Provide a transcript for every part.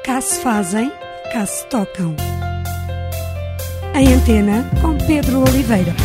Cá se fazem, cá se tocam. Em Antena, com Pedro Oliveira.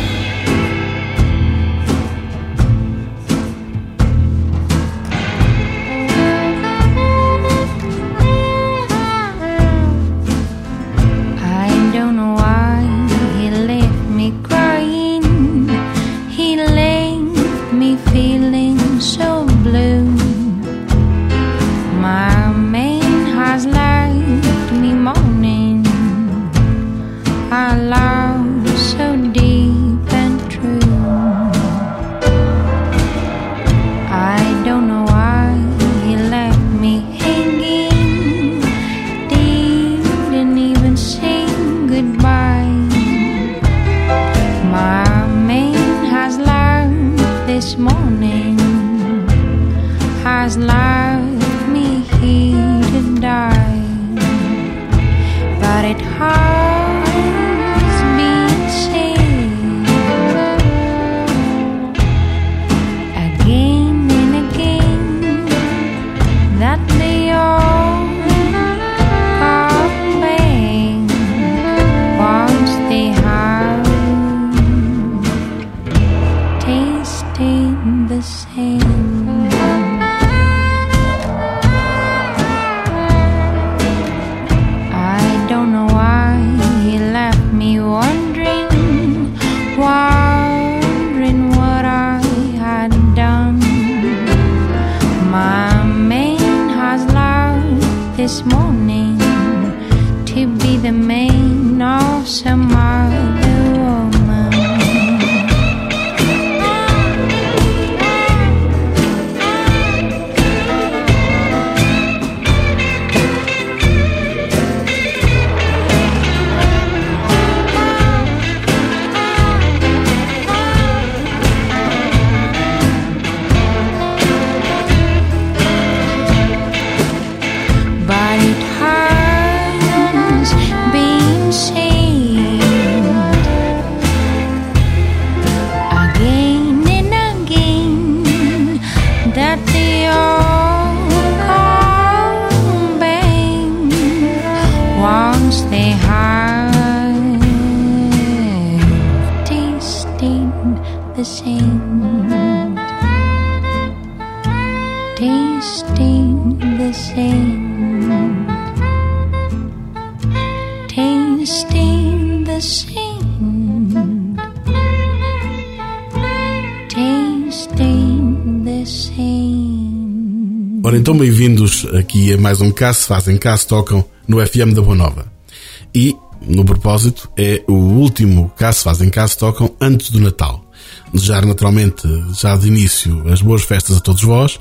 Ora, então bem-vindos aqui a mais um Cá se fazem, cá se tocam no FM da Boa Nova. E, no propósito, é o último Cá se fazem, cá se tocam antes do Natal. Desejar naturalmente, já de início, as boas festas a todos vós.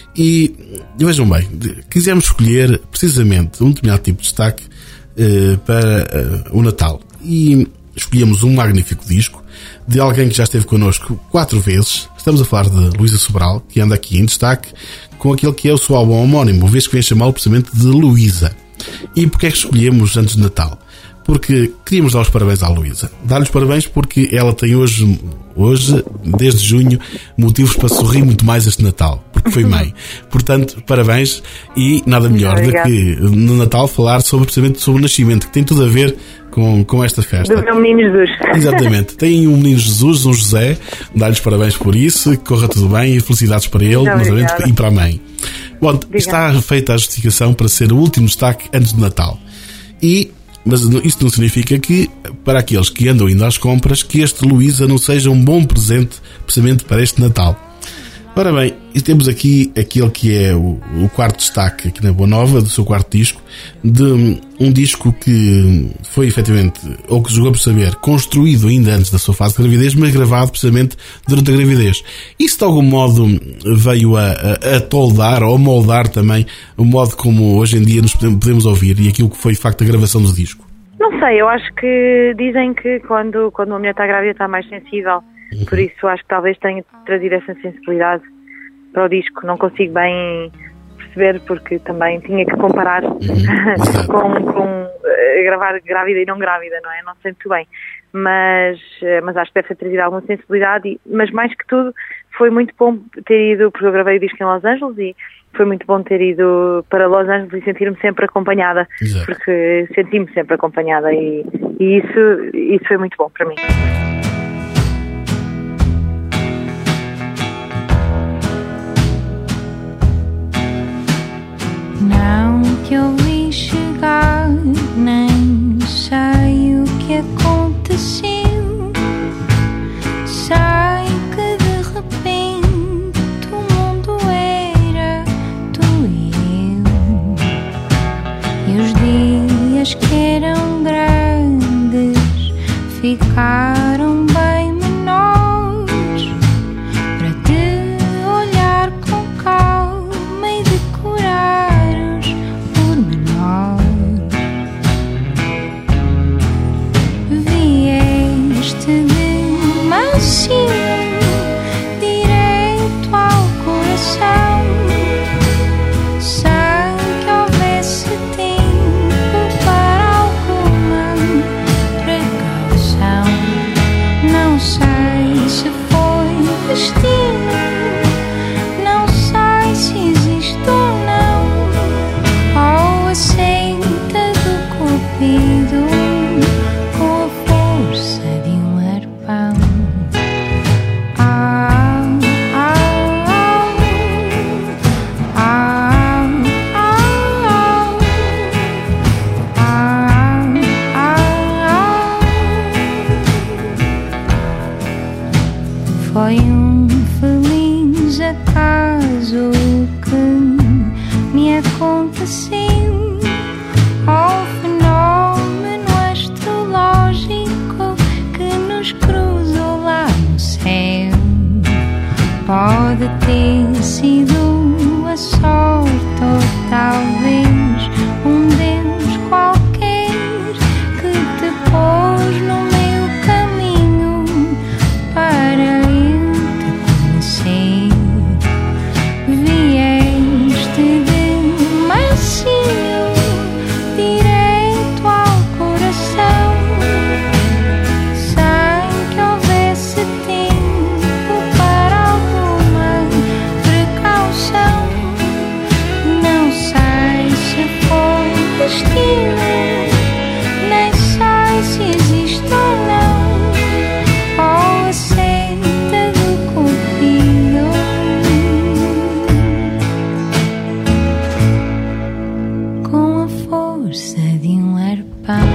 E vejam bem, quisemos escolher precisamente um determinado tipo de destaque para o Natal. E escolhemos um magnífico disco de alguém que já esteve connosco 4 vezes. Estamos a falar de Luísa Sobral, que anda aqui em destaque com aquele que é o seu álbum homónimo, vez que vem chamá-lo precisamente de Luísa. E porquê é que escolhemos antes de Natal? Porque queríamos dar os parabéns à Luísa. Dar-lhe os parabéns porque ela tem hoje, desde junho, motivos para sorrir muito mais este Natal, porque foi mãe. Portanto, parabéns, e nada melhor do que no Natal falar precisamente sobre o nascimento, que tem tudo a ver com esta festa. Do meu menino Jesus. Exatamente. Tem um menino Jesus, um José, dá-lhes parabéns por isso, que corra tudo bem e felicidades para ele, e para a mãe. Bom, está feita a justificação para ser o último destaque antes do Natal. Mas isto não significa que, para aqueles que andam indo às compras, que este Luísa não seja um bom presente precisamente para este Natal. Ora bem, e temos aqui aquele que é o quarto destaque aqui na Boa Nova, do seu quarto disco, de um disco que foi efetivamente, ou que jogou por saber, construído ainda antes da sua fase de gravidez, mas gravado precisamente durante a gravidez. Isso de algum modo veio a toldar ou moldar também o modo como hoje em dia nos podemos ouvir e aquilo que foi de facto a gravação do disco? Não sei, eu acho que dizem que quando uma mulher está grávida está mais sensível. Por isso acho que talvez tenha trazido essa sensibilidade para o disco. Não consigo bem perceber porque também tinha que comparar com gravar grávida e não grávida, não é? Não sei muito bem. Mas acho que deve ter trazido alguma sensibilidade. Mas mais que tudo foi muito bom ter ido, porque eu gravei o disco em Los Angeles foi muito bom ter ido para Los Angeles e sentir-me sempre acompanhada. Exato. Porque senti-me sempre acompanhada e isso foi muito bom para mim. Não te ouvi chegar, nem sei o que aconteceu. Sei que de repente o mundo era tu e eu. E os dias que eram grandes ficaram bem menores para te olhar com calma e decorar os pormenores. Vieste de mansinho direito ao coração, sem que houvesse tempo para alguma precaução. Não sei se foi destino, não sei se existe ou não, ou a senta do cupido com a força de um arpão. Foi um feliz acaso que me aconteceu, ao fenómeno astrológico que nos cruzou lá no céu. Pode ter sido a sorte ou talvez um Deus qualquer que te pôs no meu caminho para eu te conhecer. Vieste de mansinho direito ao coração, sem que houvesse tempo para alguma precaução. Não sei se foi destino, nem sei se existe ou não, ou a seta do cupido com a força de um arpão.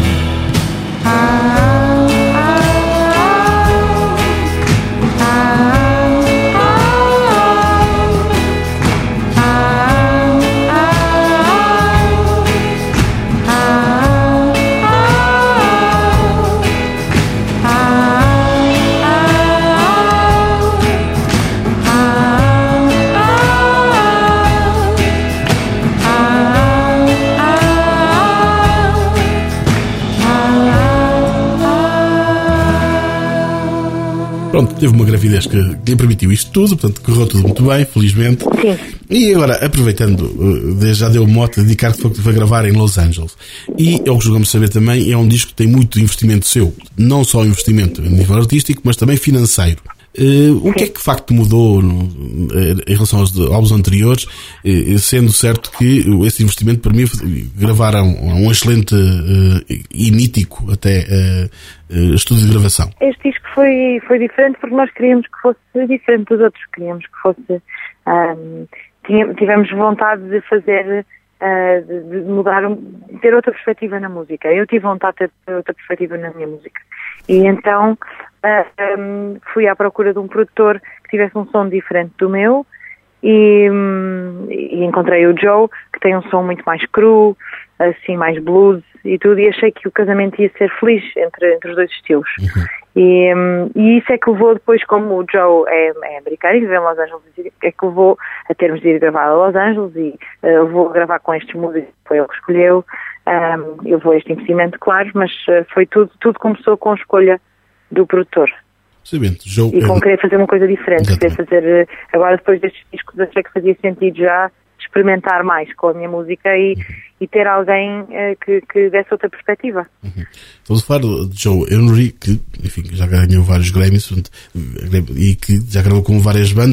Pronto, teve uma gravidez que lhe permitiu isto tudo, portanto correu tudo muito bem, felizmente. Sim. E agora, aproveitando, já deu mote a dedicar-te a gravar em Los Angeles. E, é o que julgamos saber também, é um disco que tem muito investimento seu. Não só investimento a nível artístico, mas também financeiro. O que é que de facto mudou em relação aos álbuns anteriores, sendo certo que esse investimento permitiu gravar a um excelente e mítico até estúdio de gravação? Este disco foi diferente porque nós queríamos que fosse diferente dos outros, queríamos que fosse... tivemos vontade de fazer, de mudar, ter outra perspectiva na música. Eu tive vontade de ter outra perspectiva na minha música. E então fui à procura de um produtor que tivesse um som diferente do meu e encontrei o Joe, que tem um som muito mais cru, assim, mais blues e tudo, e achei que o casamento ia ser feliz entre os dois estilos. Uhum. E isso é que levou depois, como o Joe é americano e vive em Los Angeles, é que levou a termos de ir gravar a Los Angeles e vou gravar com estes músicos, foi ele que escolheu. Eu vou a este investimento, claro, mas foi tudo começou com a escolha do produtor. Sabendo, Joe, e com querer fazer uma coisa diferente, querer fazer, agora depois destes discos achei que fazia sentido já experimentar mais com a minha música e ter alguém que desse outra perspectiva. Uhum. Estamos a falar de Joe Henry, que enfim, já ganhou vários Grammys e que já gravou com várias bandas.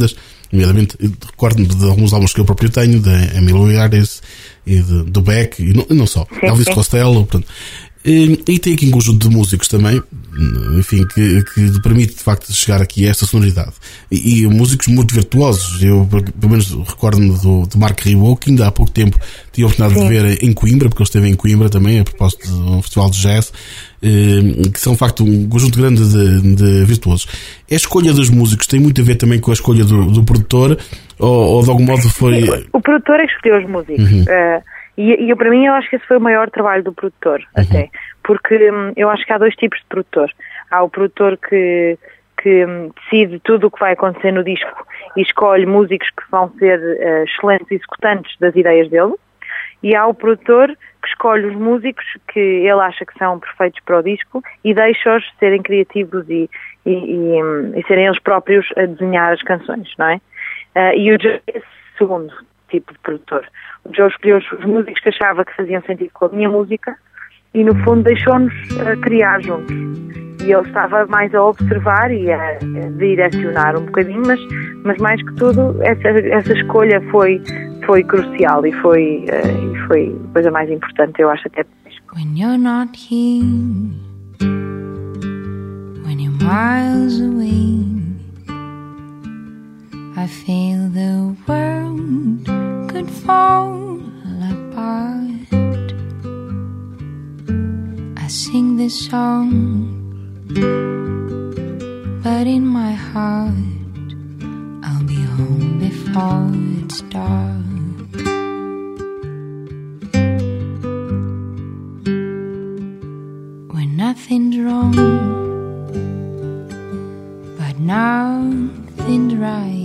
nomeadamente, recordo-me de alguns álbuns que eu próprio tenho, da Emmylou Harris e do Beck, e não só, Elvis Costello, portanto. E tem aqui um conjunto de músicos também, enfim, que permite de facto chegar aqui a esta sonoridade. E músicos muito virtuosos. Eu, pelo menos, recordo-me do Mark Ribot, que ainda há pouco tempo tive a oportunidade de ver em Coimbra, porque ele esteve em Coimbra também, a propósito de um festival de jazz, que são de facto um conjunto grande de virtuosos. A escolha dos músicos tem muito a ver também com a escolha do produtor, ou de algum modo foi... O produtor é que escolheu os músicos. E para mim eu acho que esse foi o maior trabalho do produtor, até. Porque eu acho que há dois tipos de produtor. Há o produtor que decide tudo o que vai acontecer no disco e escolhe músicos que vão ser excelentes executantes das ideias dele. E há o produtor que escolhe os músicos que ele acha que são perfeitos para o disco e deixa-os serem criativos e serem eles próprios a desenhar as canções, não é? E o Joe é esse segundo tipo de produtor. O Joe escolheu os músicos que achava que faziam sentido com a minha música e, no fundo, deixou-nos criar juntos. E ele estava mais a observar e a direcionar um bocadinho, mas mais que tudo, essa escolha foi crucial e foi a coisa mais importante, eu acho, até. When you're not here, when you're miles away, I feel the world could fall apart. I sing this song, but in my heart I'll be home before it's dark. When nothing's wrong, but nothing's right.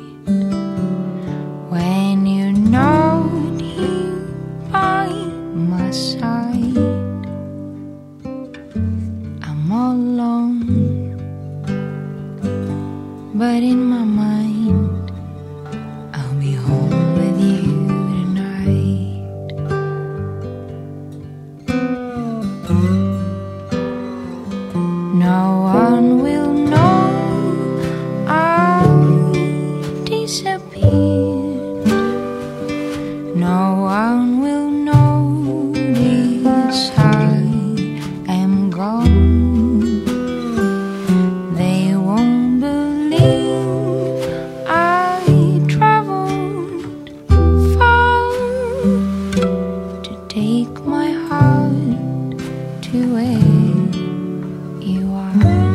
When you're not here by my side, I'm all alone, but in my mind I'll be home with you tonight. No one will know I'll disappear. No one will notice I am gone. They won't believe I traveled far to take my heart to where you are.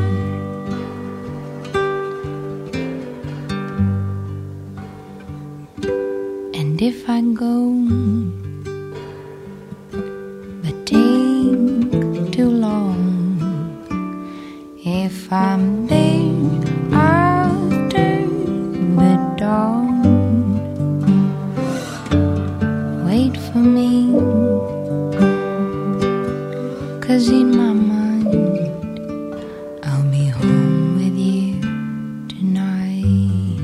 And if I go, but take too long, if I'm there after the dawn, wait for me, 'cause in my mind I'll be home with you tonight.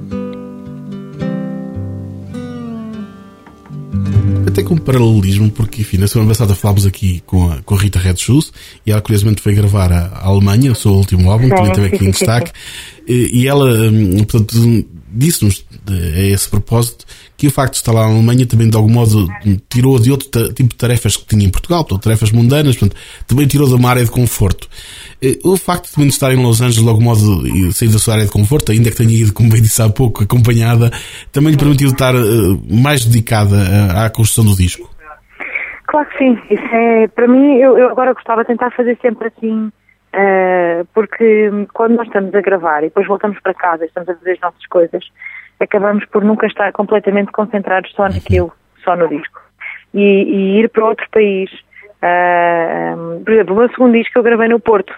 Até com um paralelismo, porque enfim, na semana passada falámos aqui com a Rita Red Shoes e ela curiosamente foi gravar a Alemanha, o seu último álbum, também teve aqui em destaque, e ela, portanto, disse-nos a esse propósito que o facto de estar lá na Alemanha também de algum modo tirou de outro tipo de tarefas que tinha em Portugal, portanto, tarefas mundanas, portanto, também tirou de uma área de conforto. O facto também de estar em Los Angeles de algum modo e sair da sua área de conforto, ainda que tenha ido, como bem disse há pouco, acompanhada, também lhe permitiu estar mais dedicada à construção do disco. Claro que sim, isso é, para mim, eu agora gostava de tentar fazer sempre assim, porque quando nós estamos a gravar e depois voltamos para casa e estamos a fazer as nossas coisas, acabamos por nunca estar completamente concentrados só naquilo, só no disco. E ir para outro país, por exemplo, o meu segundo disco eu gravei no Porto.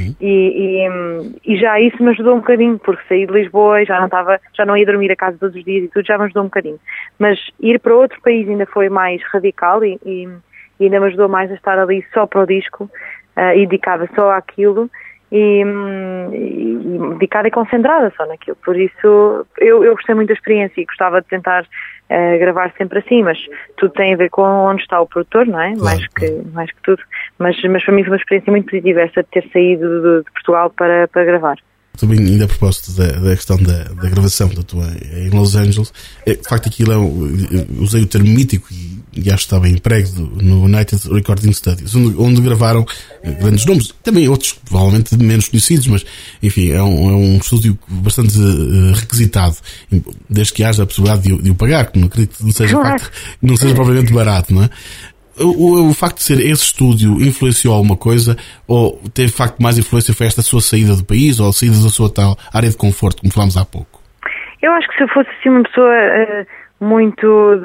E já isso me ajudou um bocadinho, porque saí de Lisboa e já não ia dormir a casa todos os dias e tudo, já me ajudou um bocadinho. Mas ir para outro país ainda foi mais radical e ainda me ajudou mais a estar ali só para o disco e dedicada só àquilo e dedicada e concentrada só naquilo. Por isso eu gostei muito da experiência e gostava de tentar gravar sempre assim, mas tudo tem a ver com onde está o produtor, não é? Claro. Mais que tudo. Mas para mim foi uma experiência muito positiva essa de ter saído de Portugal para gravar. também ainda a propósito da questão da gravação da tua em Los Angeles, de facto aquilo usei o termo mítico e acho que está bem emprego no United Recording Studios, onde gravaram grandes nomes, também outros provavelmente menos conhecidos, mas enfim, é um estúdio bastante requisitado, desde que haja a possibilidade de o pagar, que não acredito que não seja propriamente barato, não é? O facto de ser esse estúdio influenciou alguma coisa, ou teve de facto mais influência foi esta sua saída do país, ou a saída da sua tal área de conforto, como falámos há pouco? Eu acho que se eu fosse assim uma pessoa muito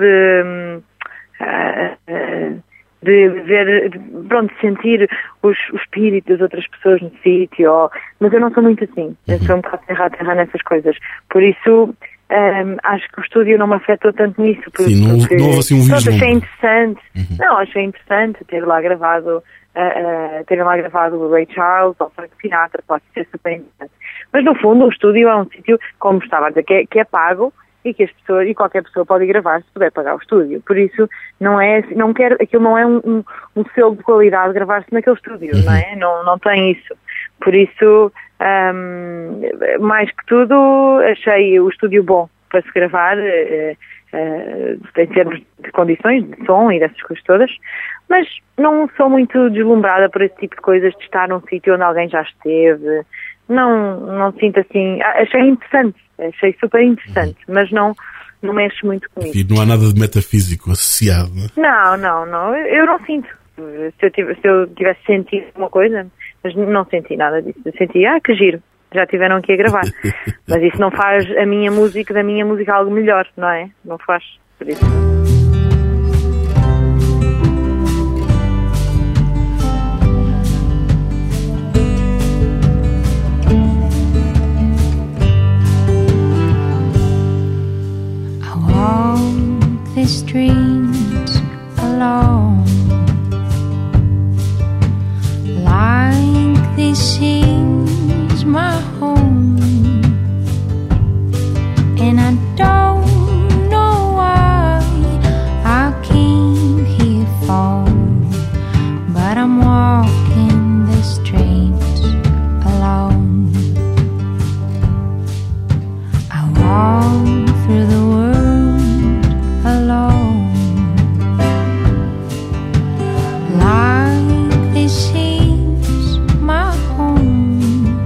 de ver, pronto, de sentir o espírito das outras pessoas no sítio, mas eu não sou muito assim, eu sou um bocado terra nessas coisas, por isso acho que o estúdio não me afetou tanto nisso. Sim, não houve assim um vislumbre. Achei interessante. Não, achei interessante ter lá gravado o Ray Charles ou o Frank Sinatra, pode ser super interessante. Mas no fundo o estúdio é um sítio, como estava a dizer, que é pago e que as pessoas, e qualquer pessoa pode gravar se puder pagar o estúdio. Por isso aquilo não é um selo de qualidade gravar-se naquele estúdio, não é? Não tem isso. Por isso, mais que tudo, achei o estúdio bom para se gravar, em termos de condições de som e dessas coisas todas, mas não sou muito deslumbrada por esse tipo de coisas, de estar num sítio onde alguém já esteve. Não sinto assim. Achei interessante, achei super interessante, mas não mexe muito comigo. E não há nada de metafísico associado, não é? Não, eu não sinto. Se eu tivesse sentido alguma coisa, mas não senti nada disso. Eu senti, que giro, já tiveram aqui a gravar. Mas isso não faz da minha música algo melhor, não é? Não faz, por isso. I walk the streets alone, like this is my home, and I don't know why I came here for, but I'm walking the streets alone. I walk through the world alone, like this is my home,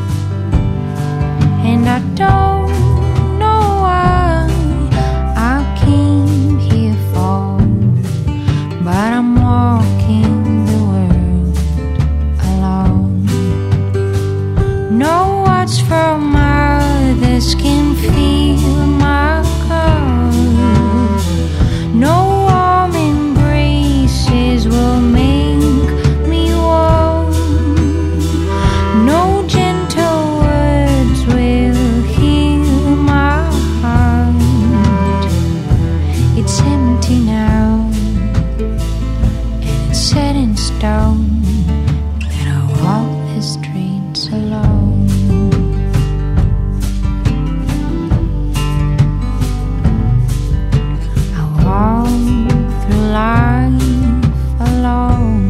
and I don't know why I came here for, but I'm walking the world alone. No words from others can feel my call, no warm embraces will make me warm, no gentle words will heal my heart. It's empty now, and it's set in stone that I walk the streets alone. I walk through life alone,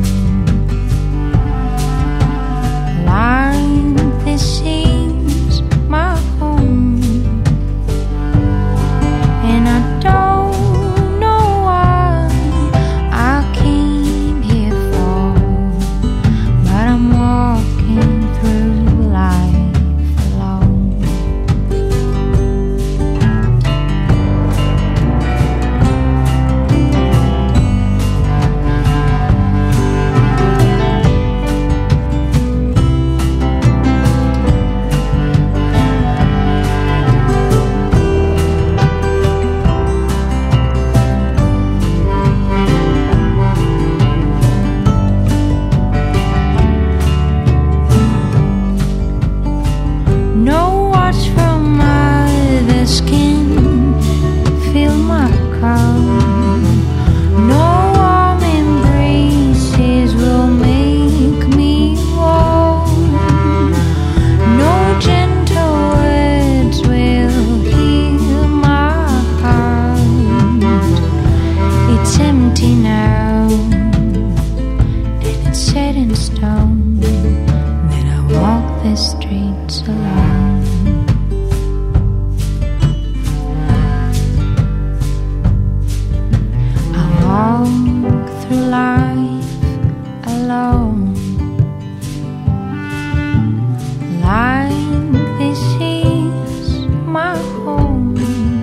like this is my home, and I don't know why I came here for, but I'm walking through life alone. No words from others can fill my cup, no warm embraces will make me warm, no gentle words will heal my heart. It's empty now, and it's set in stone that I walk the streets alone. I walk through life alone, like this is my home,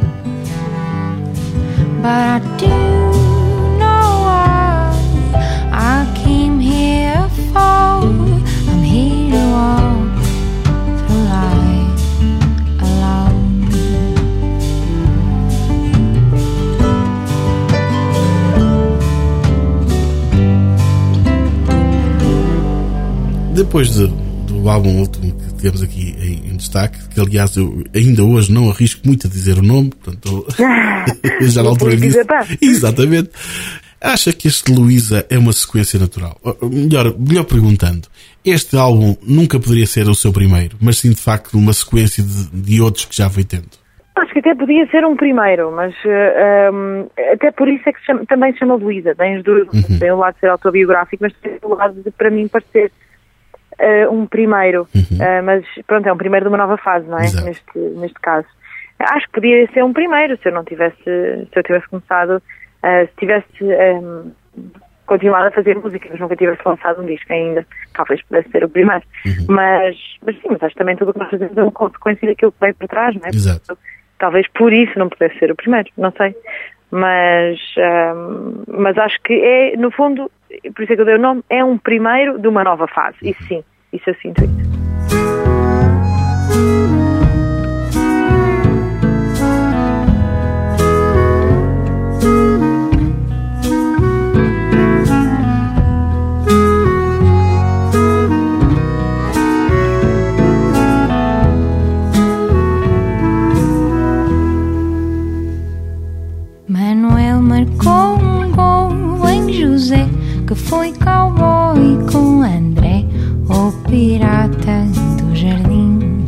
but I do know why I came here for. I'm here to walk through life alone. Depois do álbum último que temos aqui em destaque, que aliás eu ainda hoje não arrisco muito a dizer o nome, portanto já na altura disse. Exatamente. Acha que este Luísa é uma sequência natural? Melhor perguntando, este álbum nunca poderia ser o seu primeiro, mas sim de facto uma sequência de outros que já foi tendo? Acho que até podia ser um primeiro, mas até por isso é que também se chama Luísa. Tem o lado de ser autobiográfico, mas tem o lado de, para mim, parecer um primeiro. Mas pronto, é um primeiro de uma nova fase, não é? Neste caso. Acho que podia ser um primeiro se eu tivesse começado, se tivesse continuado a fazer música, mas nunca tivesse lançado um disco ainda. Talvez pudesse ser o primeiro. Mas sim, mas acho que também tudo o que nós fazemos é uma consequência daquilo que veio para trás, não é? Exato. Talvez por isso não pudesse ser o primeiro, não sei. Mas acho que é, no fundo, por isso é que eu dei o nome, é um primeiro de uma nova fase. Isso sim, isso eu sinto isso. Manuel marcou um gol em José, que foi cowboy com André, o pirata do jardim.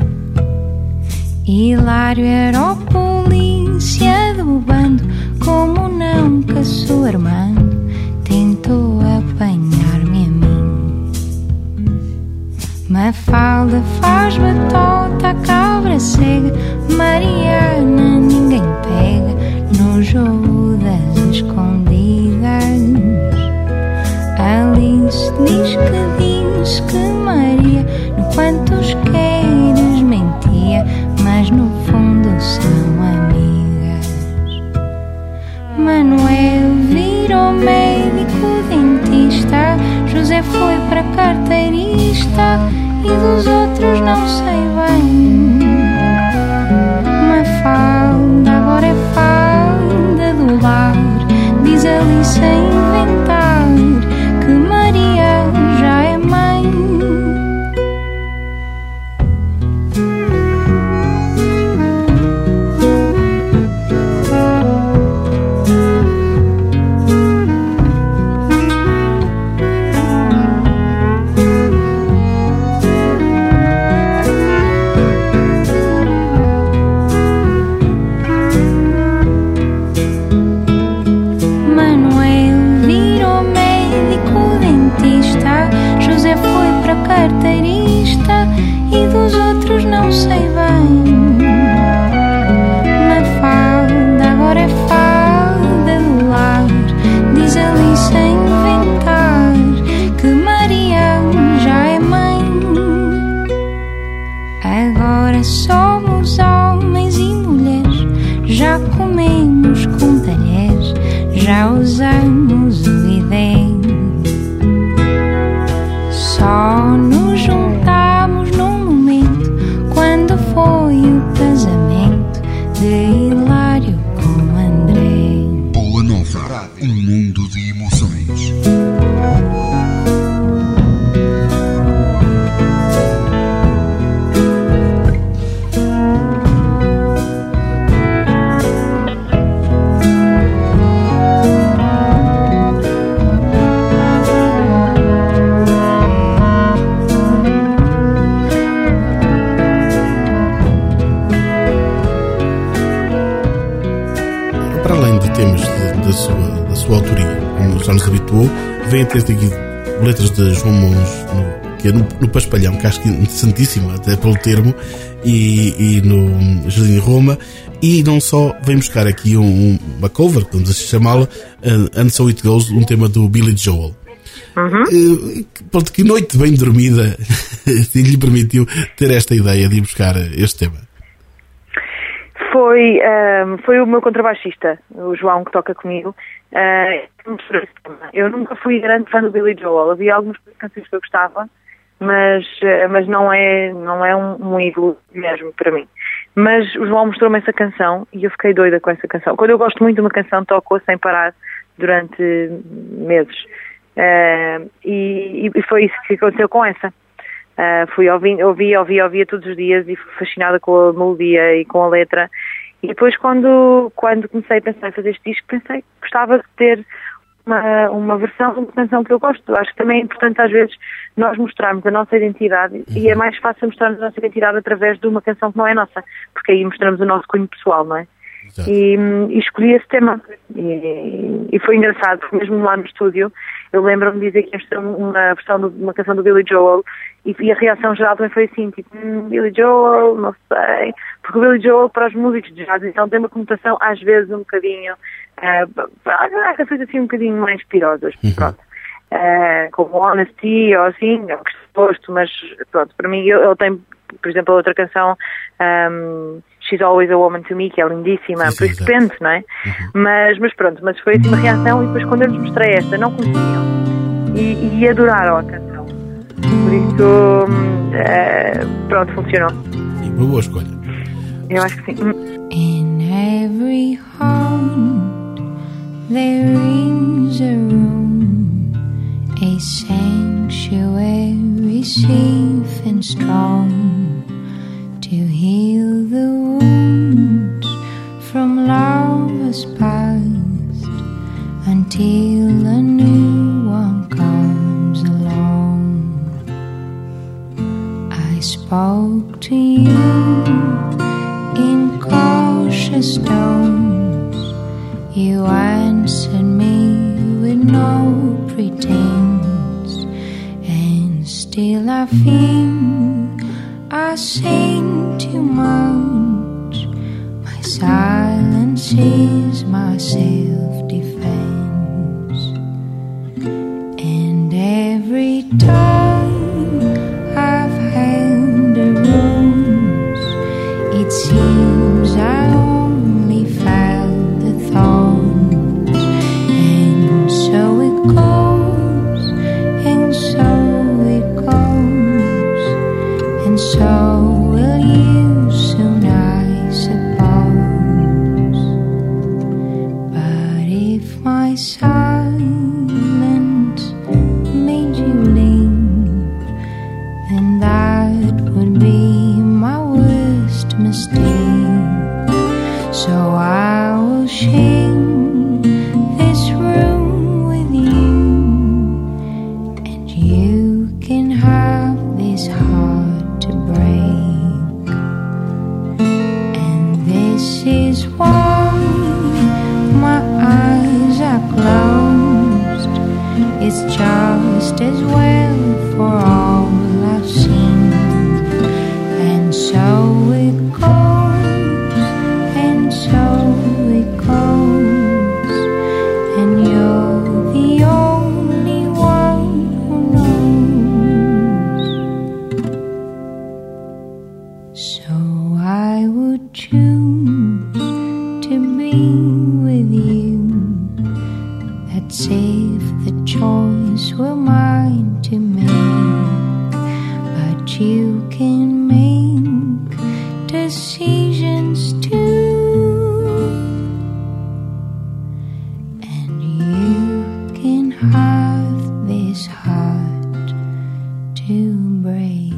Hilário era o polícia do bando, como não caçou Armando, tentou apanhar-me a mim. Mafalda faz batota, a cabra cega, Mariana ninguém pega no jogo das escondidas. Alice diz que Maria no quantos queres mentia, mas no fundo são amigas. Manuel virou médico dentista, José foi para carteirista e dos outros não sei bem. Mafalda agora é fada do lar, diz Alice a inventar que Maria já é mãe. Carteirista e dos outros não sei bem. Mafalda agora é fada do lar, diz Alice a inventar que Maria já é mãe. Agora somos homens e mulheres, já comemos com talheres, já usamos o idem. Só nos juntamos num momento, quando foi o casamento de Hilário com André. Boa Nova, um mundo de emoções. Da sua autoria, como já nos habituou, vem a ter aqui letras de João Monge que é no Paspalhão, que acho que é interessantíssimo, até pelo termo, e no Jardim de Roma. E não só vem buscar aqui uma cover, vamos assim chamá-la, And So It Goes, um tema do Billy Joel. Pronto, que noite bem dormida lhe permitiu ter esta ideia de ir buscar este tema? Foi o meu contrabaixista, o João, que toca comigo. Eu nunca fui grande fã do Billy Joel. Havia algumas canções que eu gostava, mas não é um ídolo mesmo para mim. Mas o João mostrou-me essa canção e eu fiquei doida com essa canção. Quando eu gosto muito de uma canção, toco-a sem parar durante meses. E foi isso que aconteceu com essa. Fui ouvia todos os dias e fui fascinada com a melodia e com a letra. E depois quando comecei a pensar em fazer este disco, pensei que gostava de ter uma versão de uma canção que eu gosto. Acho que também é importante às vezes nós mostrarmos a nossa identidade e é mais fácil mostrarmos a nossa identidade através de uma canção que não é nossa, porque aí mostramos o nosso cunho pessoal, não é? E escolhi esse tema e foi engraçado, porque mesmo lá no estúdio eu lembro-me de dizer que ia uma versão de uma canção do Billy Joel e a reação geral também foi assim, tipo, Billy Joel, não sei, porque o Billy Joel para os músicos de jazz então tem uma conotação às vezes um bocadinho há canções assim um bocadinho mais pirosas, pronto. Como Honesty ou assim, é o que gosto, mas pronto, para mim ele tem, por exemplo, a outra canção She's Always a Woman to Me, que é lindíssima, por isso depende, não é? Mas pronto, mas foi assim uma reação e depois quando eu lhes mostrei esta, não conheciam e adoraram a canção, por isso pronto, funcionou. Sim, uma boa escolha. Eu acho que sim. In every heart there rings a room, a sanctuary safe and strong, to heal the wounds from lovers past until a new one comes along. I spoke to you in cautious tones, you answered me with no pretense, and still I think I sing too much. My silence is my self-defense, and every time I've had a rose, it seems I only felt the thorns, and so it goes, and so it goes, and so will you soon, I suppose. But if my silence made you leave, then that would be my worst mistake. So I will share this room with you, and you can have this heart to break. And this is why my eyes are closed. It's just as well for all I've seen. And so it goes, and so it goes, and you're the only one who knows. So I would choose to be with you. That's if the choice were mine to make. But you can make decisions too, and you can have this heart to break.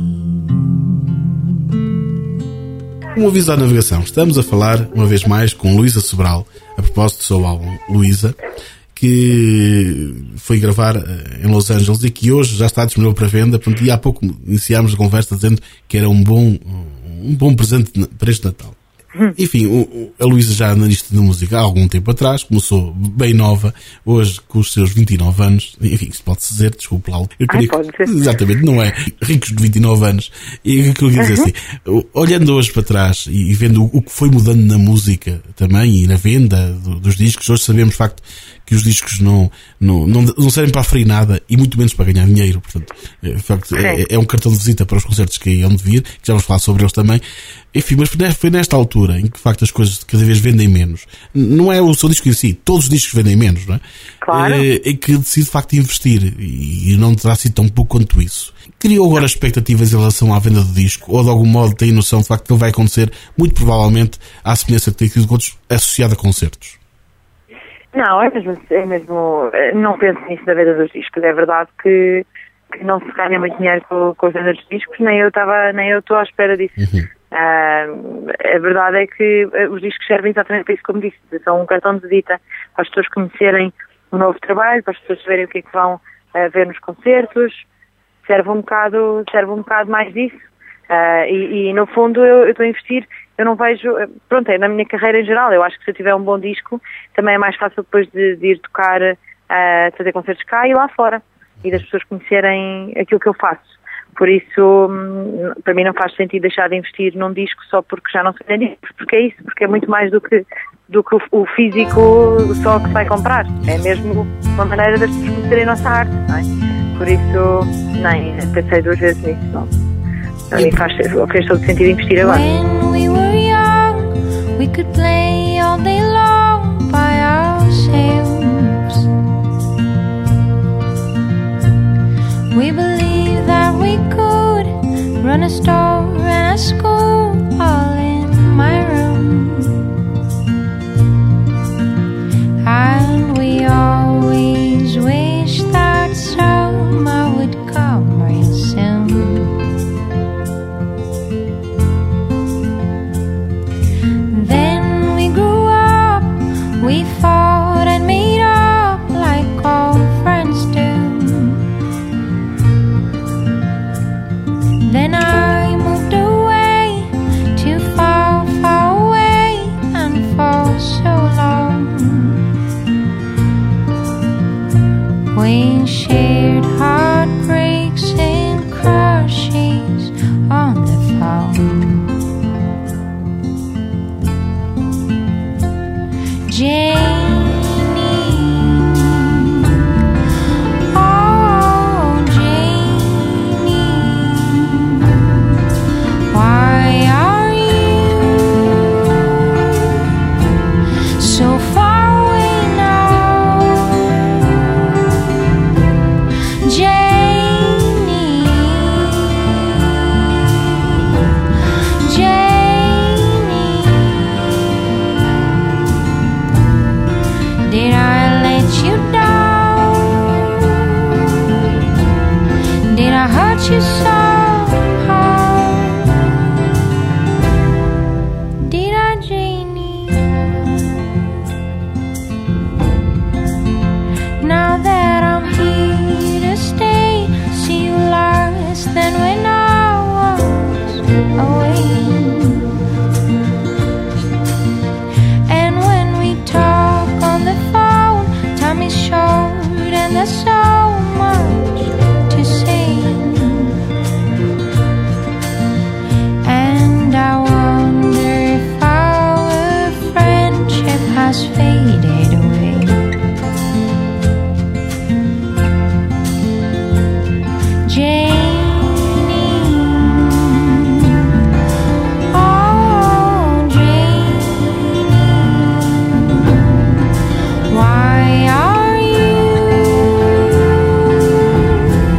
Um aviso à navegação. Estamos a falar, uma vez mais, com Luísa Sobral, a propósito do seu álbum Luísa, que foi gravar em Los Angeles e que hoje já está disponível para venda. Portanto, e há pouco iniciámos a conversa dizendo que era um bom presente para este Natal. Enfim, a Luísa já anda nisto da música há algum tempo atrás, começou bem nova, hoje com os seus 29 anos, enfim, isso pode-se dizer, desculpe lá. Eu queria pode ser. exatamente, não é? Ricos de 29 anos. E o que eu queria dizer assim, olhando hoje para trás e vendo o que foi mudando na música também e na venda dos discos, hoje sabemos de facto que os discos não servem para aferir nada e muito menos para ganhar dinheiro. Portanto, de facto, é um cartão de visita para os concertos que iam de vir, que já vamos falar sobre eles também. Enfim, mas foi nesta altura em que, de facto, as coisas cada vez vendem menos. Não é o seu disco em si, todos os discos vendem menos, não é? Claro. Em que decide, de facto, investir e não terá sido tão pouco quanto isso. Criou agora expectativas em relação à venda do disco ou, de algum modo, tem noção, de facto, que ele vai acontecer, muito provavelmente, à semelhança que tem sido com outros, associado a concertos? Não, é mesmo, não penso nisso da venda dos discos. É verdade que não se ganha muito dinheiro com a venda dos discos, nem eu estou à espera disso. A verdade é que os discos servem exatamente para isso, como disse, são um cartão de visita para as pessoas conhecerem um novo trabalho, para as pessoas saberem o que é que vão ver nos concertos, serve um bocado mais disso. E no fundo eu estou a investir, eu não vejo, pronto, é na minha carreira em geral, eu acho que se eu tiver um bom disco, também é mais fácil depois de ir tocar, fazer concertos cá e lá fora, e das pessoas conhecerem aquilo que eu faço. Por isso, para mim não faz sentido deixar de investir num disco só porque já não se vende discos, porque é isso, porque é muito mais do que o físico só que se vai comprar. É mesmo uma maneira das pessoas conhecerem a nossa arte, não é? Por isso, nem pensei duas vezes nisso, não. Para mim fez todo sentido investir agora. When we were young, we could play all day long by ourselves. We believed that we could run a store and a school all in my room. And we always wished that summer would come real soon. Then we grew up, we fought and made up like all friends do. Then I moved away, too far, far away, and for so long we shared heartbreaks and crushes on the phone. Janie, oh Janie, why are you so far away now? Janie, Janie, did I let you down? Did I hurt you somehow? Did I, Janie? Now that I'm here to stay, see you less than when I was away. And when we talk on the phone, time is short and there's so much to say. And I wonder if our friendship has faded away. Janie, oh Janie, why are you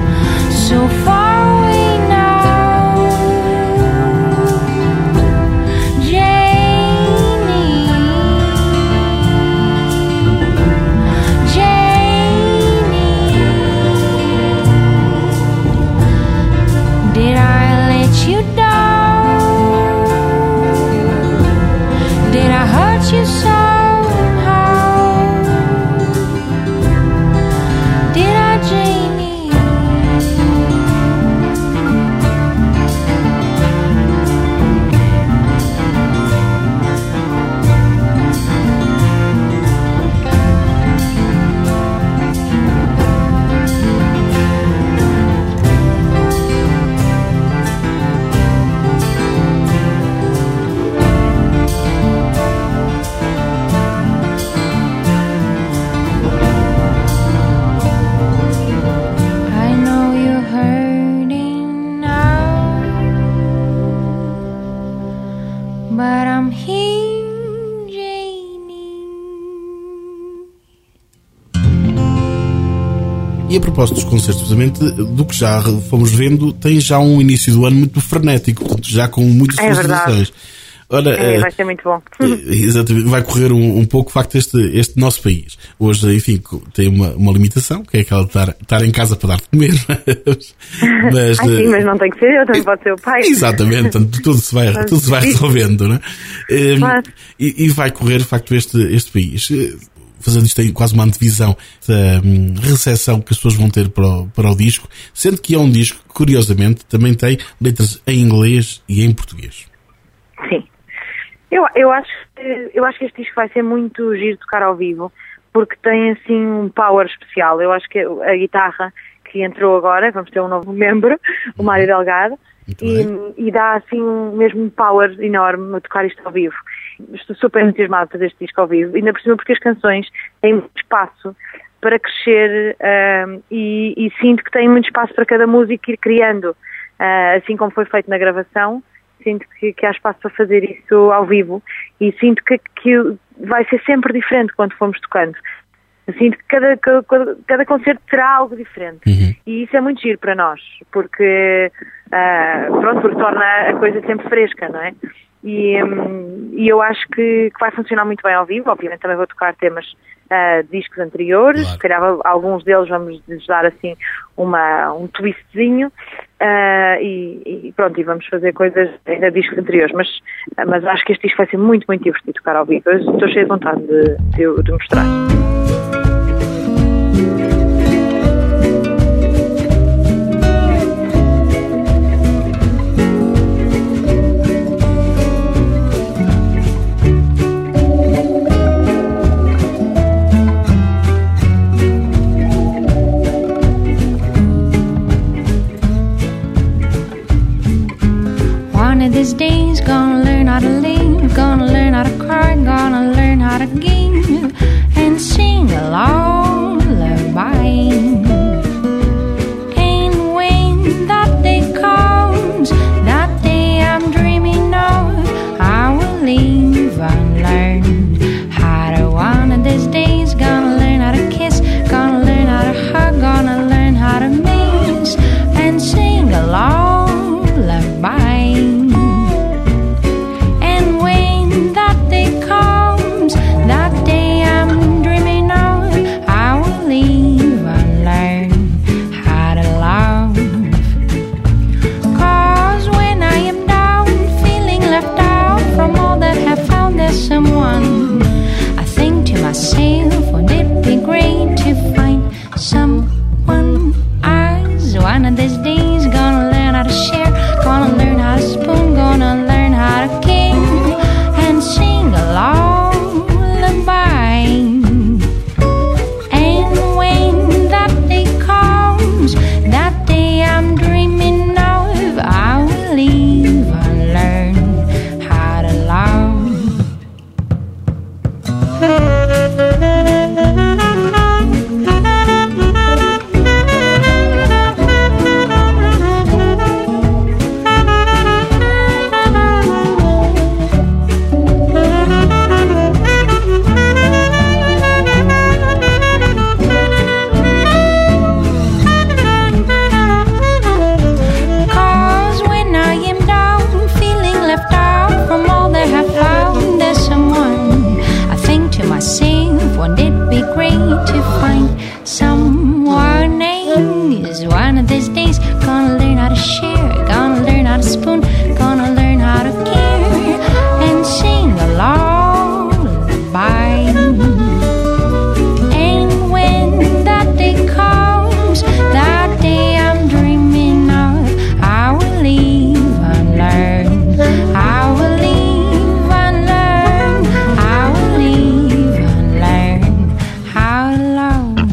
E a propósito dos concertos, precisamente, do que já fomos vendo, tem já um início do ano muito frenético, portanto, já com muitas solicitações. Ora, vai ser muito bom. Exatamente, vai correr um pouco, de facto, este nosso país. Hoje, enfim, tem uma limitação, que é aquela de estar em casa para dar de comer. Mas, sim, mas não tem que ser eu, também pode ser o pai. Exatamente, portanto, tudo se vai resolvendo, não é? Claro. E vai correr, de facto, este país. Fazendo isto aí quase uma antevisão da recepção que as pessoas vão ter para o disco, sendo que é um disco que, curiosamente, também tem letras em inglês e em português. Sim. Eu acho que este disco vai ser muito giro tocar ao vivo, porque tem assim um power especial. Eu acho que a guitarra que entrou agora, vamos ter um novo membro, o Mário Delgado, e dá assim mesmo um power enorme a tocar isto ao vivo. Estou super entusiasmada a fazer este disco ao vivo, ainda por cima porque as canções têm muito espaço para crescer e sinto que tem muito espaço para cada música ir criando, assim como foi feito na gravação. Sinto que há espaço para fazer isso ao vivo e sinto que vai ser sempre diferente quando formos tocando. Sinto que cada concerto terá algo diferente. E isso é muito giro para nós, porque torna a coisa sempre fresca, não é? E eu acho que vai funcionar muito bem ao vivo. Obviamente também vou tocar temas de discos anteriores, claro. Se calhar alguns deles vamos dar assim um twistzinho e pronto, e vamos fazer coisas ainda de discos anteriores, mas acho que este disco vai ser muito, muito divertido tocar ao vivo. Eu estou cheia de vontade de mostrar. These days, gonna learn how to live, gonna learn how to cry, gonna learn how to give and sing a lullaby. And when that day comes, that day I'm dreaming of, I will live and learn how to. One of these days, gonna learn how to kiss, gonna learn how to hug, gonna learn how to miss and sing a lullaby. Someone, I think to myself, wouldn't it be great to find someone as one of these days? Gonna learn how to share, gonna learn how to spoon, gonna learn how to king and sing a lullaby. And when that day comes, that day I'm dreaming of, I will live and learn how to love. Wouldn't it be great to find someone else? One of these days, gonna learn how to share, gonna learn how to spoon, gonna learn how to care and sing a lullaby. And when that day comes, that day I'm dreaming of, I will live and learn. I will live and learn. I will live and learn how to love.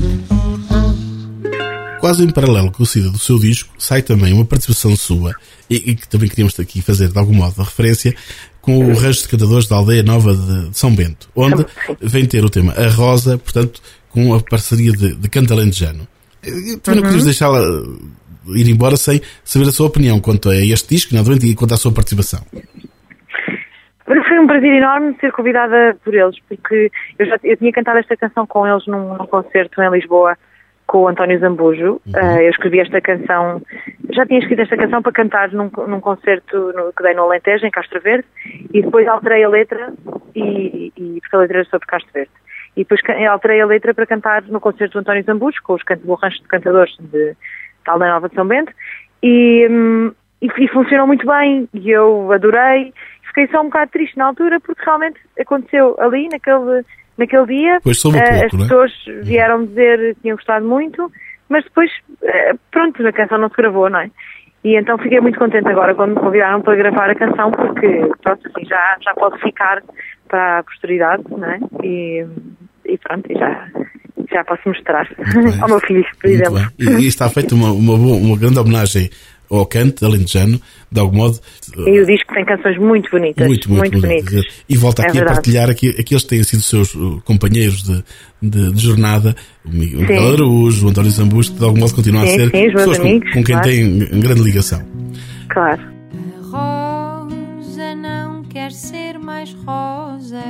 Quase em paralelo com a saída do seu disco, sai também uma participação sua, e que também queríamos aqui fazer de algum modo a referência, com o Rancho de Cantadores da Aldeia Nova de São Bento, onde vem ter o tema A Rosa, portanto, com a parceria de Canto Alentejano. Eu também não queria deixá-la ir embora sem saber a sua opinião quanto a este disco, naturalmente, e quanto à sua participação. Foi um prazer enorme ser convidada por eles, porque eu tinha cantado esta canção com eles num concerto em Lisboa com o António Zambujo. Eu escrevi esta canção, já tinha escrito esta canção para cantar num concerto que dei no Alentejo, em Castro Verde, e depois alterei a letra, porque a letra era sobre Castro Verde. E depois alterei a letra para cantar no concerto do António Zambujo, com o rancho de cantadores de Aldeia Nova de São Bento, e funcionou muito bem, e eu adorei. Fiquei só um bocado triste na altura, porque realmente aconteceu ali, naquele dia. As pessoas vieram dizer que tinham gostado muito, mas depois, pronto, a canção não se gravou, não é? E então fiquei muito contente agora quando me convidaram para gravar a canção, porque, pronto, assim, já pode ficar para a posteridade, não é? E pronto, já posso mostrar ao meu filho, por exemplo. E está feita uma grande homenagem ao canto alentejano, de algum modo. E o disco tem canções muito bonitas. Muito bonitas. E volta aqui a partilhar aqueles que têm sido seus companheiros de jornada, o Miguel Araújo, o António Zambujo, que de algum modo continuam a ser pessoas amigos, com quem têm grande ligação. Claro. A rosa não quer ser mais rosa,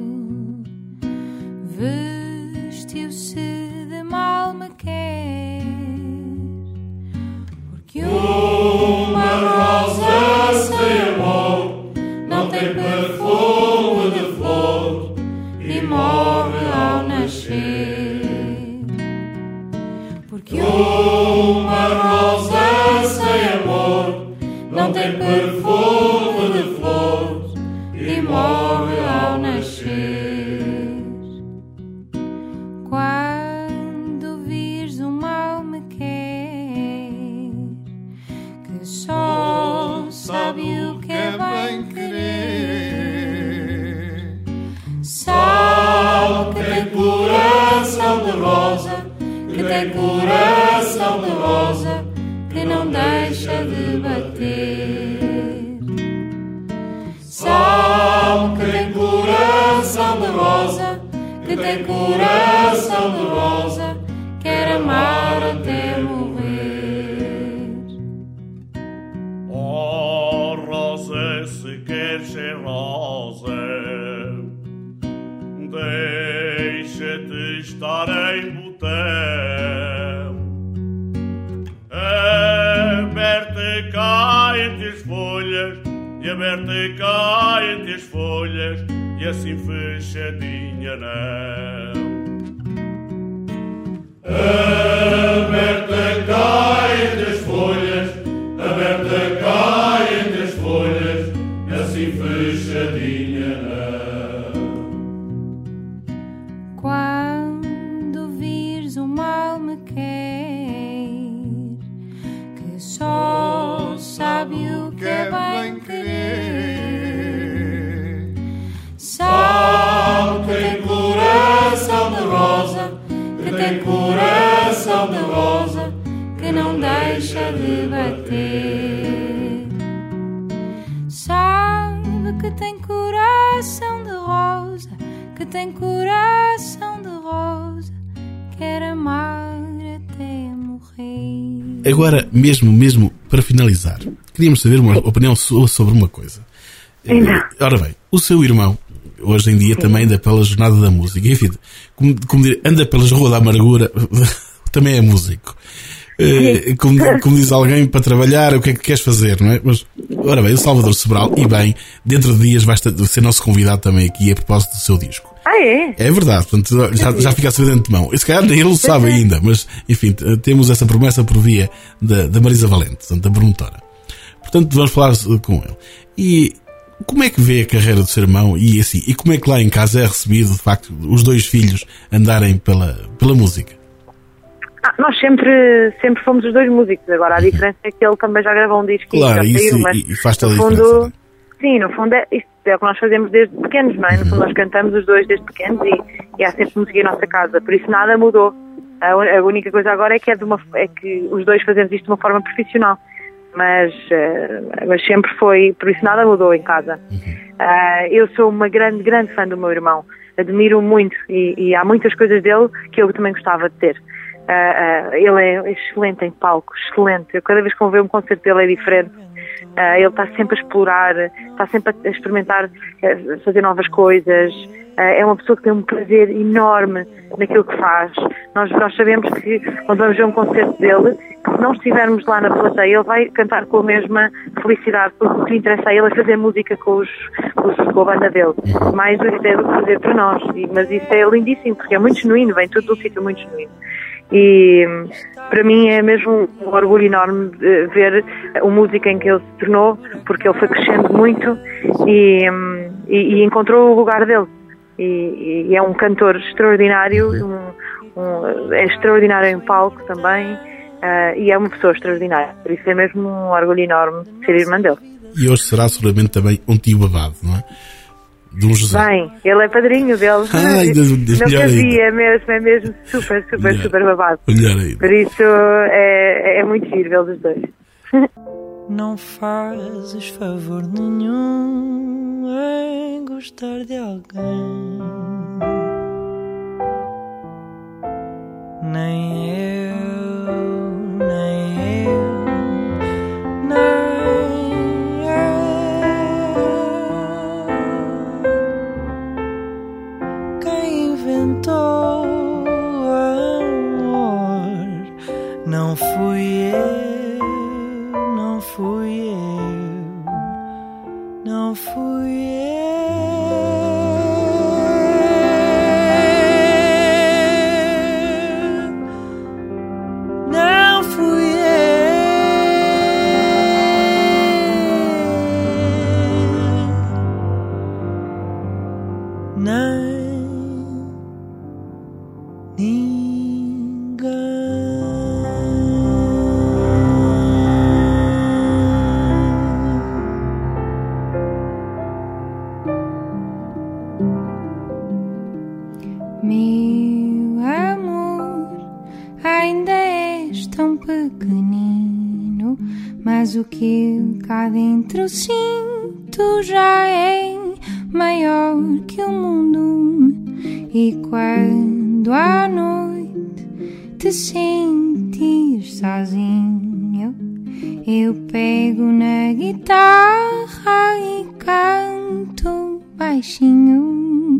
vestiu-se de mal me quer, porque uma rosa sem amor não tem perfume de flor e morre ao nascer. Porque uma rosa sem amor não tem perfume de flor e morre ao nascer. Quando vires o mal me quer, que só sabe o que é bem querer, sabe que tem coração de rosa, que tem coração de rosa, que não deixa de bater. Sabe que tem coração de rosa, que tem coração de rosa, quer amar até morrer. Oh, rosa, se queres ser rosa, deixa-te estar em botão. Aberta cá entre as folhas, e aberta cá entre as folhas, e assim fechadinha não. Aberta cá entre as folhas, aberta cá entre as folhas, e assim fechadinha não. Quando vires o mal me quer, que só sabe o que é bem querer, sabe que tem coração de rosa, que tem coração de rosa, que não deixa de bater. Sabe que tem coração de rosa, que tem coração de rosa, quer amar até morrer. Agora, mesmo para finalizar, queríamos saber uma opinião sua sobre uma coisa. Ora bem, o seu irmão hoje em dia também anda pela jornada da música. Enfim, como dizer, anda pelas ruas da amargura, também é músico. Como diz alguém, para trabalhar, o que é que queres fazer, não é? Mas, ora bem, o Salvador Sobral, e bem, dentro de dias vai ser nosso convidado também aqui a propósito do seu disco. É? É verdade, portanto, já fica a saber de antemão. Se calhar nem ele sabe ainda, mas, enfim, temos essa promessa por via da Marisa Valente, portanto, da promotora. Portanto, vamos falar com ele. E como é que vê a carreira do seu irmão e assim, e como é que lá em casa é recebido, de facto, os dois filhos andarem pela música? Nós sempre fomos os dois músicos. Agora a diferença é que ele também já gravou um disco, claro, e já saiu, mas e faz toda no a fundo, diferença. sim, no fundo isto é o que nós fazemos desde pequenos, não é? No fundo nós cantamos os dois desde pequenos e há sempre música em nossa casa, por isso nada mudou. A única coisa agora é que os dois fazemos isto de uma forma profissional, mas sempre foi, por isso nada mudou em casa. Eu sou uma grande fã do meu irmão, admiro muito e há muitas coisas dele que eu também gostava de ter. Ele é excelente em palco, excelente. Eu, cada vez que vou ver um concerto dele é diferente. Ele está sempre a explorar, está sempre a experimentar, fazer novas coisas. é uma pessoa que tem um prazer enorme naquilo que faz. Nós sabemos que quando vamos ver um concerto dele, que se não estivermos lá na plateia, ele vai cantar com a mesma felicidade, porque o que lhe interessa a ele é fazer música com a banda dele. Mais do que fazer para nós. Mas isso é lindíssimo, porque é muito genuíno, vem tudo de um sítio muito genuíno. E para mim é mesmo um orgulho enorme ver o músico em que ele se tornou, porque ele foi crescendo muito e encontrou o lugar dele. E é um cantor extraordinário, é extraordinário em palco também, e é uma pessoa extraordinária. Por isso é mesmo um orgulho enorme ser irmã dele. E hoje será seguramente também um tio babado, não é? De um José. Bem, ele é padrinho dele. Não fazia, é mesmo super babado. Por isso é muito giro vê-los os dois. Não fazes favor nenhum em gostar de alguém, nem eu, nem eu, nem inventou amor. Não fui eu, não fui eu, não fui eu, não fui eu, não. Meu amor, ainda és tão pequenino, mas o que eu cá dentro sinto já é maior que o mundo. E quando à noite te sentires sozinho, eu pego na guitarra e canto baixinho.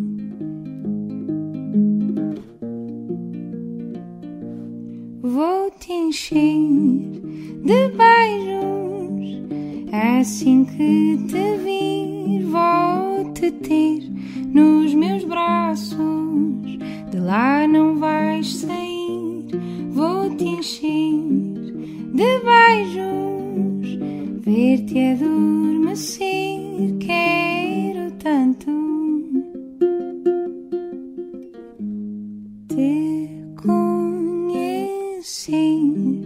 Vou-te encher de beijos, assim que te vir vou-te ter nos meus braços, de lá não vais sair. Vou-te encher de beijos, ver-te adormecer, quero tanto te conhecer.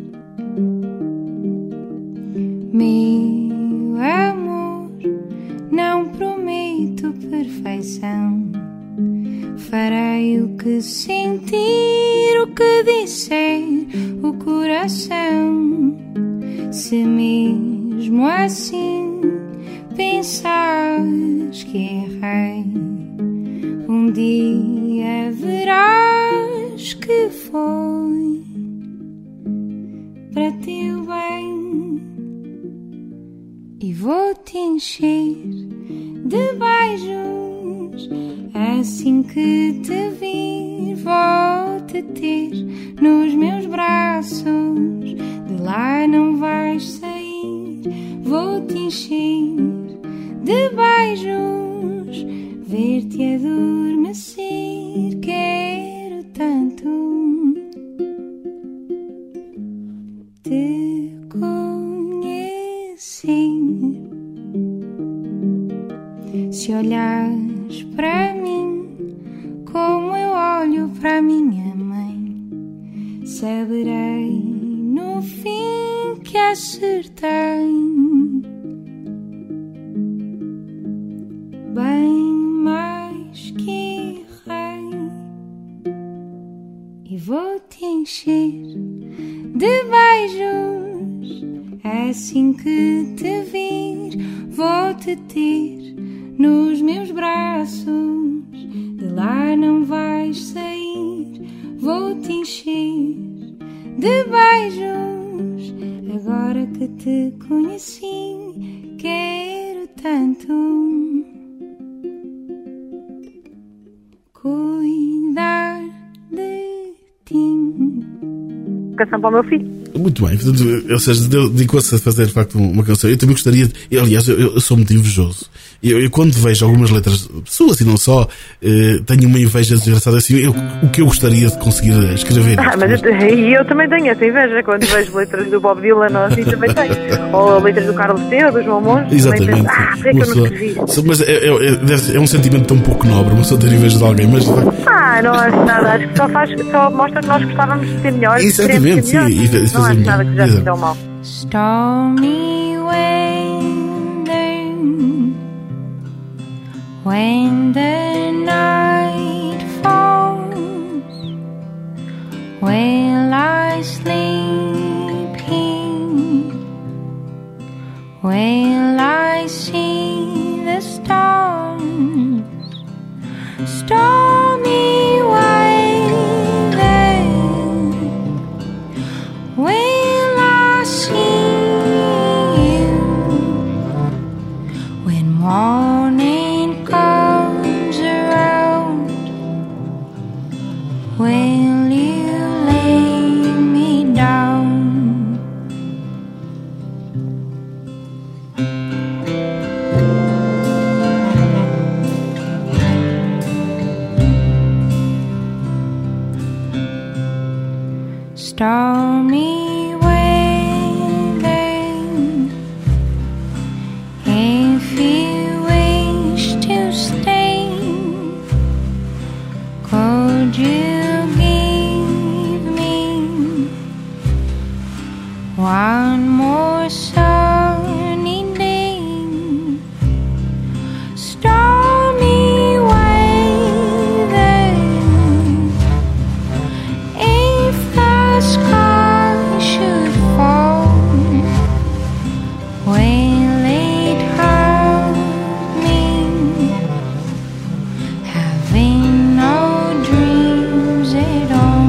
Meu amor, não prometo perfeição, farei o que sentir, o que disser o coração. Se mesmo assim pensares que errei, um dia verás que foi para teu bem. E vou-te encher de beijos, assim que te vir vou-te ter nos meus braços, de lá não vais sair. Vou-te encher de beijos, ver-te adormecer, quero tanto te conhecer. Se olhares para mim como eu olho para minha mãe, saberei no fim que acertei. Bem mais que errei. E vou-te encher de beijos, assim que te vir vou-te ter nos meus braços, de lá não vais sair. Vou-te encher de beijos, agora que te conheci, quero tanto cuidar de ti. Canção para o meu filho. Muito bem, portanto, ou seja, dedicou-se a fazer de facto uma canção. Eu também gostaria, aliás, eu sou muito invejoso. Eu quando vejo algumas letras suas e não só, tenho uma inveja desgraçada assim. O que eu gostaria de conseguir escrever. Mas eu também tenho essa inveja quando vejo letras do Bob Dylan ou assim, também tenho. Ou letras do Carlos Teu, do João Monte. Exatamente. Penso, é que eu não escrevi. Mas é um sentimento tão pouco nobre, uma pessoa ter inveja de alguém, mas... Não acho nada, acho que só mostra que nós gostávamos de ser melhores. Exatamente, sim. Não acho nada que já se deu mal. Stormy weather, when the night falls, will I sleep here? Will I see the stars? Stormy weather, will I see you when morning comes around? Will you lay me down? Stormy weather, if you wish to stay, could you give me one more sunny day? Stormy weather, if the sky should fall, will it hurt me having no dreams at all?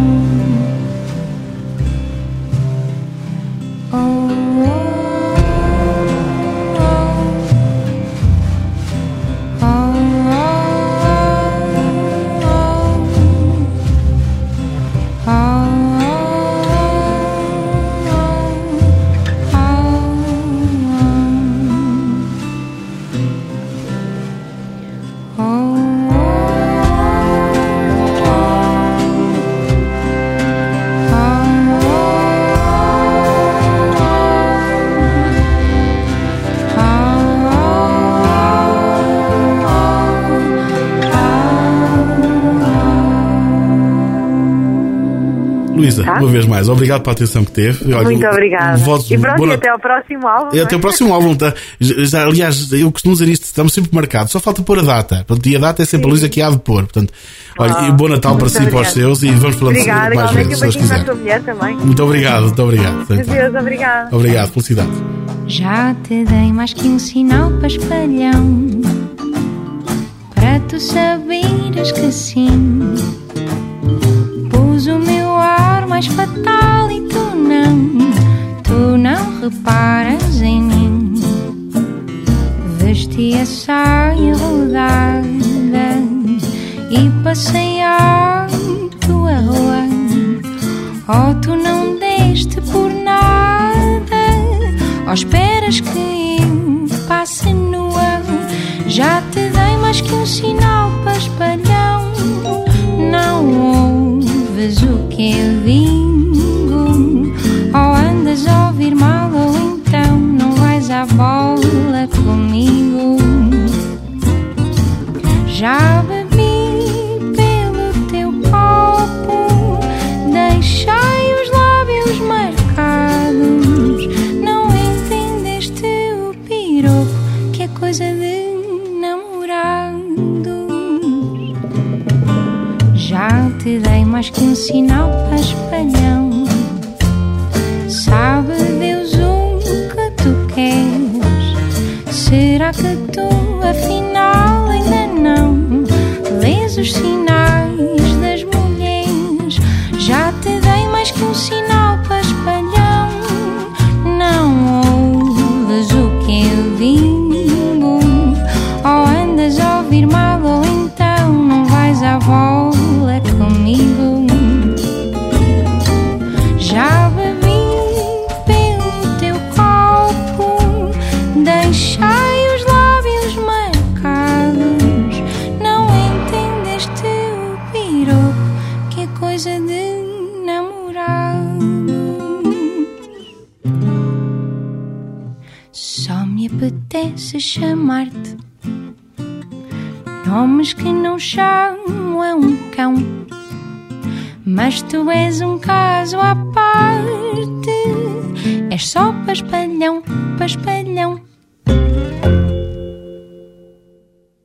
Oh, Luísa, uma vez mais, obrigado pela atenção que teve. Olha, muito obrigada. E pronto, até ao próximo álbum. Até ao próximo álbum. Tá? Aliás, eu costumo dizer isto, estamos sempre marcados, só falta pôr a data. Portanto, e a data é sempre a Luísa que há de pôr. Portanto, olha, e bom Natal para si e para os seus, e vamos falando obrigada, mais vezes, se quiser. Obrigada, mulher também. Muito obrigado, muito obrigado. Deus, obrigado. Obrigado, felicidade. Já te dei mais que um sinal para espalhão, para tu saberes que sim. Pus o meu ar mais fatal e tu não reparas em mim. Vesti a saia rodada e passei à tua rua. Oh, tu não deste por nada, ou esperas que eu passe nua. Já te dei mais que um sinal para espalhão, não ouves o que eu digo, ou andas a ouvir mal, ou então não vais à bola comigo. Já bebi pelo teu copo, deixei os lábios marcados, não entendeste o piropo, que é coisa de namorados. Já te dei mais que um sinal para espalhão, sabe Deus o que tu queres? Será que tu afinal ainda não lês os sinais das mulheres? Já te dei mais que um sinal para espalhão, não ouves o que eu digo, ou andas a ouvir mal, ou então não vais à volta apetece chamar-te nomes que não chamam a um cão, mas tu és um caso à parte. És só paspalhão, paspalhão.